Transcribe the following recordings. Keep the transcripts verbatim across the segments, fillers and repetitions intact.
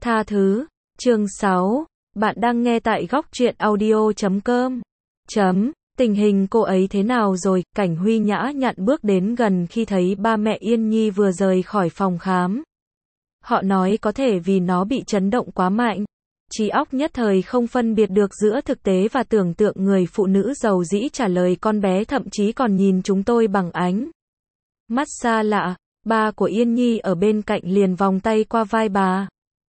Tha thứ, chương sáu, bạn đang nghe tại góc truyện audio chấm com. Chấm, tình hình cô ấy thế nào rồi? Cảnh Huy nhã nhặn bước đến gần khi thấy ba mẹ Yên Nhi vừa rời khỏi phòng khám. Họ nói có thể vì nó bị chấn động quá mạnh. Trí óc nhất thời không phân biệt được giữa thực tế và tưởng tượng. Người phụ nữ giàu dĩ trả lời con bé thậm chí còn nhìn chúng tôi bằng ánh mắt xa lạ. Ba của Yên Nhi ở bên cạnh liền vòng tay qua vai bà,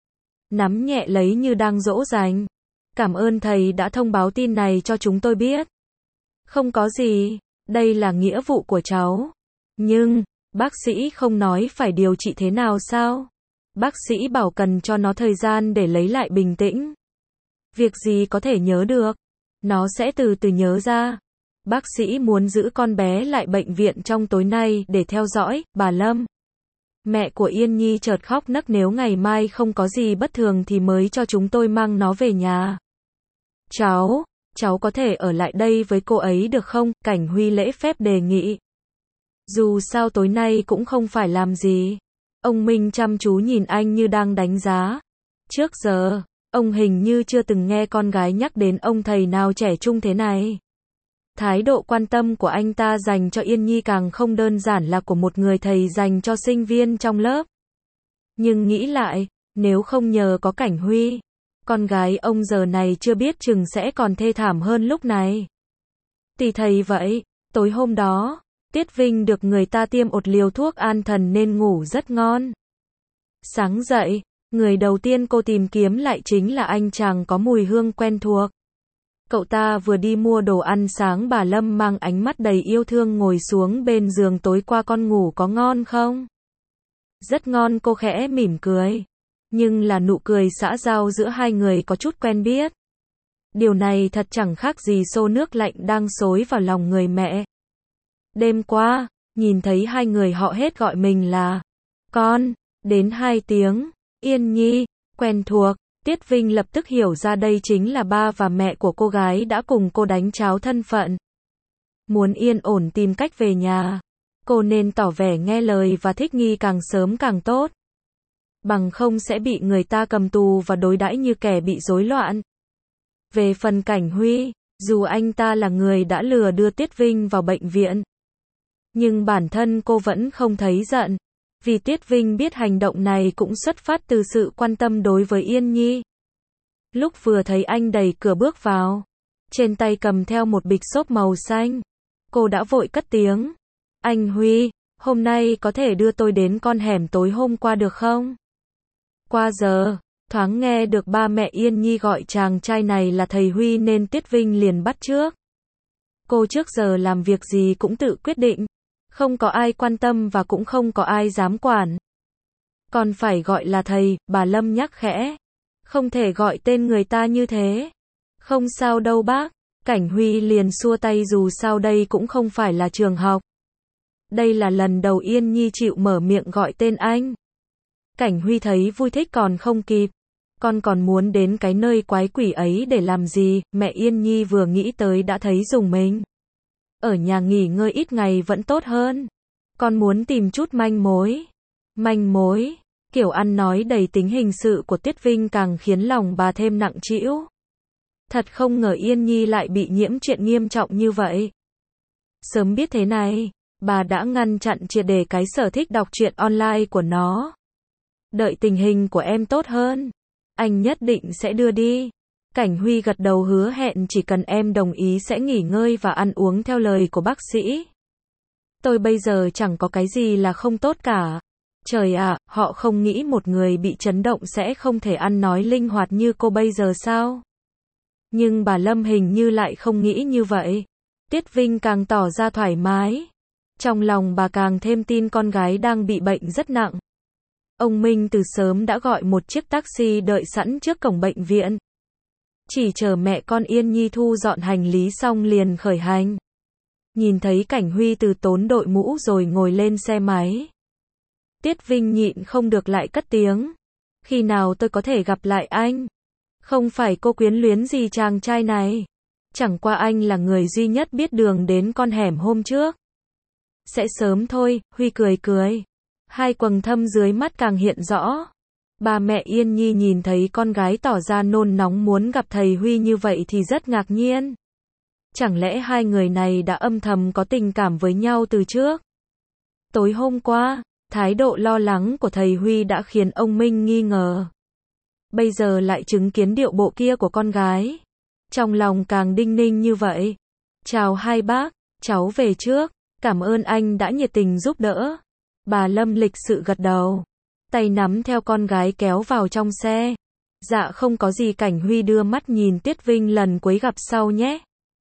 nắm nhẹ lấy như đang dỗ dành. Cảm ơn thầy đã thông báo tin này cho chúng tôi biết. Không có gì, đây là nghĩa vụ của cháu. Nhưng, bác sĩ không nói phải điều trị thế nào sao? Bác sĩ bảo cần cho nó thời gian để lấy lại bình tĩnh. Việc gì có thể nhớ được, nó sẽ từ từ nhớ ra. Bác sĩ muốn giữ con bé lại bệnh viện trong tối nay để theo dõi. Bà Lâm, mẹ của Yên Nhi chợt khóc nấc, nếu ngày mai không có gì bất thường thì mới cho chúng tôi mang nó về nhà. Cháu, cháu có thể ở lại đây với cô ấy được không? Cảnh Huy lễ phép đề nghị. Dù sao tối nay cũng không phải làm gì. Ông Minh chăm chú nhìn anh như đang đánh giá. Trước giờ, ông hình như chưa từng nghe con gái nhắc đến ông thầy nào trẻ trung thế này. Thái độ quan tâm của anh ta dành cho Yên Nhi càng không đơn giản là của một người thầy dành cho sinh viên trong lớp. Nhưng nghĩ lại, nếu không nhờ có Cảnh Huy, con gái ông giờ này chưa biết chừng sẽ còn thê thảm hơn lúc này. Tùy thầy vậy, tối hôm đó, Tiết Vinh được người ta tiêm một liều thuốc an thần nên ngủ rất ngon. Sáng dậy, người đầu tiên cô tìm kiếm lại chính là anh chàng có mùi hương quen thuộc. Cậu ta vừa đi mua đồ ăn sáng. Bà Lâm mang ánh mắt đầy yêu thương ngồi xuống bên giường. Tối qua con ngủ có ngon không? Rất ngon, cô khẽ mỉm cười. Nhưng là nụ cười xã giao giữa hai người có chút quen biết. Điều này thật chẳng khác gì xô nước lạnh đang xối vào lòng người mẹ. Đêm qua, nhìn thấy hai người họ hết gọi mình là con, đến hai tiếng, Yên Nhi, quen thuộc. Tiết Vinh lập tức hiểu ra đây chính là ba và mẹ của cô gái đã cùng cô đánh tráo thân phận. Muốn yên ổn tìm cách về nhà, cô nên tỏ vẻ nghe lời và thích nghi càng sớm càng tốt. Bằng không sẽ bị người ta cầm tù và đối đãi như kẻ bị rối loạn. Về phần Cảnh Huy, dù anh ta là người đã lừa đưa Tiết Vinh vào bệnh viện, nhưng bản thân cô vẫn không thấy giận. Vì Tiết Vinh biết hành động này cũng xuất phát từ sự quan tâm đối với Yên Nhi. Lúc vừa thấy anh đẩy cửa bước vào, trên tay cầm theo một bịch xốp màu xanh, cô đã vội cất tiếng. Anh Huy, hôm nay có thể đưa tôi đến con hẻm tối hôm qua được không? Qua giờ, thoáng nghe được ba mẹ Yên Nhi gọi chàng trai này là thầy Huy nên Tiết Vinh liền bắt chước. Cô trước giờ làm việc gì cũng tự quyết định. Không có ai quan tâm và cũng không có ai dám quản. Còn phải gọi là thầy, bà Lâm nhắc khẽ. Không thể gọi tên người ta như thế. Không sao đâu bác. Cảnh Huy liền xua tay, dù sao đây cũng không phải là trường học. Đây là lần đầu Yên Nhi chịu mở miệng gọi tên anh. Cảnh Huy thấy vui thích còn không kịp. Con còn muốn đến cái nơi quái quỷ ấy để làm gì? Mẹ Yên Nhi vừa nghĩ tới đã thấy rùng mình. Ở nhà nghỉ ngơi ít ngày vẫn tốt hơn. Con muốn tìm chút manh mối. Manh mối? Kiểu ăn nói đầy tính hình sự của Tiết Vinh càng khiến lòng bà thêm nặng trĩu. Thật không ngờ Yên Nhi lại bị nhiễm chuyện nghiêm trọng như vậy. Sớm biết thế này, bà đã ngăn chặn triệt để cái sở thích đọc truyện online của nó. Đợi tình hình của em tốt hơn, anh nhất định sẽ đưa đi. Cảnh Huy gật đầu hứa hẹn chỉ cần em đồng ý sẽ nghỉ ngơi và ăn uống theo lời của bác sĩ. Tôi bây giờ chẳng có cái gì là không tốt cả. Trời ạ, họ không nghĩ một người bị chấn động sẽ không thể ăn nói linh hoạt như cô bây giờ sao? Nhưng bà Lâm hình như lại không nghĩ như vậy. Tiết Vinh càng tỏ ra thoải mái. Trong lòng bà càng thêm tin con gái đang bị bệnh rất nặng. Ông Minh từ sớm đã gọi một chiếc taxi đợi sẵn trước cổng bệnh viện. Chỉ chờ mẹ con Yên Nhi thu dọn hành lý xong liền khởi hành. Nhìn thấy Cảnh Huy từ tốn đội mũ rồi ngồi lên xe máy. Tiết Vinh nhịn không được lại cất tiếng. Khi nào tôi có thể gặp lại anh? Không phải cô quyến luyến gì chàng trai này. Chẳng qua anh là người duy nhất biết đường đến con hẻm hôm trước. Sẽ sớm thôi, Huy cười cười. Hai quầng thâm dưới mắt càng hiện rõ. Ba mẹ Yên Nhi nhìn thấy con gái tỏ ra nôn nóng muốn gặp thầy Huy như vậy thì rất ngạc nhiên. Chẳng lẽ hai người này đã âm thầm có tình cảm với nhau từ trước? Tối hôm qua, thái độ lo lắng của thầy Huy đã khiến ông Minh nghi ngờ. Bây giờ lại chứng kiến điệu bộ kia của con gái. Trong lòng càng đinh ninh như vậy. Chào hai bác, cháu về trước, cảm ơn anh đã nhiệt tình giúp đỡ. Bà Lâm lịch sự gật đầu. Tay nắm theo con gái kéo vào trong xe. Dạ không có gì. Cảnh Huy đưa mắt nhìn Tiết Vinh lần cuối gặp sau nhé.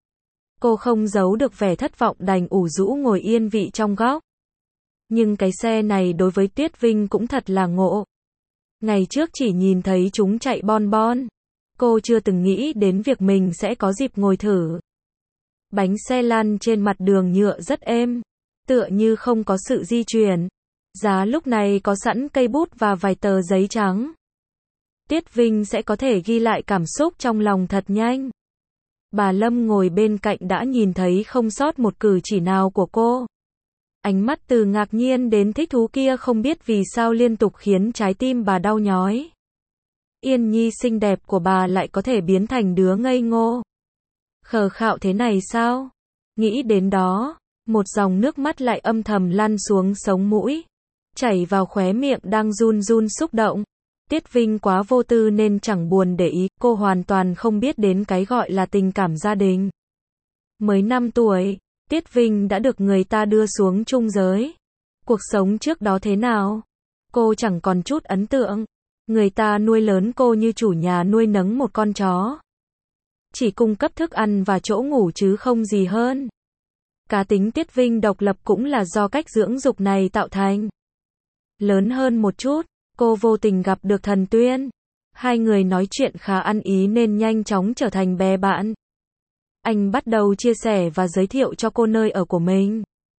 Cô không giấu được vẻ thất vọng đành ủ rũ ngồi yên vị trong góc. Nhưng cái xe này đối với Tiết Vinh cũng thật là ngộ. Ngày trước chỉ nhìn thấy chúng chạy bon bon. Cô chưa từng nghĩ đến việc mình sẽ có dịp ngồi thử. Bánh xe lăn trên mặt đường nhựa rất êm. Tựa như không có sự di chuyển. Giá lúc này có sẵn cây bút và vài tờ giấy trắng. Tiết Vinh sẽ có thể ghi lại cảm xúc trong lòng thật nhanh. Bà Lâm ngồi bên cạnh đã nhìn thấy không sót một cử chỉ nào của cô. Ánh mắt từ ngạc nhiên đến thích thú kia không biết vì sao liên tục khiến trái tim bà đau nhói. Yên Nhi xinh đẹp của bà lại có thể biến thành đứa ngây ngô, khờ khạo thế này sao? Nghĩ đến đó, một dòng nước mắt lại âm thầm lăn xuống sống mũi, chảy vào khóe miệng đang run run xúc động. Tiết Vinh quá vô tư nên chẳng buồn để ý, cô hoàn toàn không biết đến cái gọi là tình cảm gia đình. Mới năm tuổi, Tiết Vinh đã được người ta đưa xuống trung giới. Cuộc sống trước đó thế nào? Cô chẳng còn chút ấn tượng. Người ta nuôi lớn cô như chủ nhà nuôi nấng một con chó. Chỉ cung cấp thức ăn và chỗ ngủ chứ không gì hơn. Cá tính Tiết Vinh độc lập cũng là do cách dưỡng dục này tạo thành. Lớn hơn một chút, cô vô tình gặp được Thần Tuyên. Hai người nói chuyện khá ăn ý nên nhanh chóng trở thành bè bạn. Anh bắt đầu chia sẻ và giới thiệu cho cô nơi ở của mình.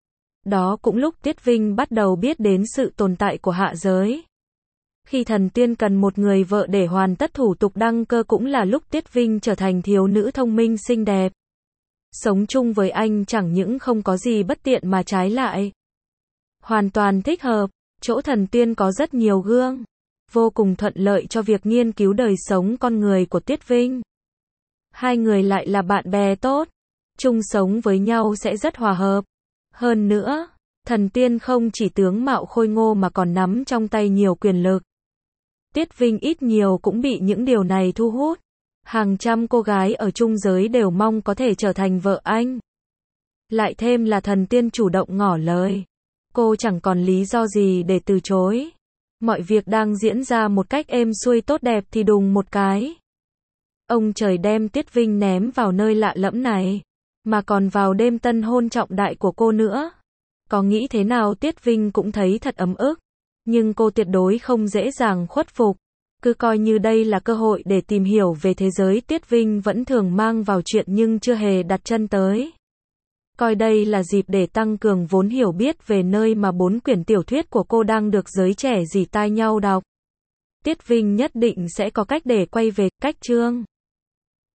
Đó cũng lúc Tiết Vinh bắt đầu biết đến sự tồn tại của hạ giới. Khi Thần Tuyên cần một người vợ để hoàn tất thủ tục đăng cơ cũng là lúc Tiết Vinh trở thành thiếu nữ thông minh xinh đẹp. Sống chung với anh chẳng những không có gì bất tiện mà trái lại hoàn toàn thích hợp. Chỗ Thần Tuyên có rất nhiều gương, vô cùng thuận lợi cho việc nghiên cứu đời sống con người của Tiết Vinh. Hai người lại là bạn bè tốt, chung sống với nhau sẽ rất hòa hợp. Hơn nữa, Thần Tuyên không chỉ tướng mạo khôi ngô mà còn nắm trong tay nhiều quyền lực. Tiết Vinh ít nhiều cũng bị những điều này thu hút. Hàng trăm cô gái ở trung giới đều mong có thể trở thành vợ anh. Lại thêm là Thần Tuyên chủ động ngỏ lời. Cô chẳng còn lý do gì để từ chối. Mọi việc đang diễn ra một cách êm xuôi tốt đẹp thì đùng một cái. Ông trời đem Tiết Vinh ném vào nơi lạ lẫm này. Mà còn vào đêm tân hôn trọng đại của cô nữa. Có nghĩ thế nào Tiết Vinh cũng thấy thật ấm ức. Nhưng cô tuyệt đối không dễ dàng khuất phục. Cứ coi như đây là cơ hội để tìm hiểu về thế giới Tiết Vinh vẫn thường mang vào chuyện nhưng chưa hề đặt chân tới. Coi đây là dịp để tăng cường vốn hiểu biết về nơi mà bốn quyển tiểu thuyết của cô đang được giới trẻ rỉ tai nhau đọc. Tiết Vinh nhất định sẽ có cách để quay về, cách chương.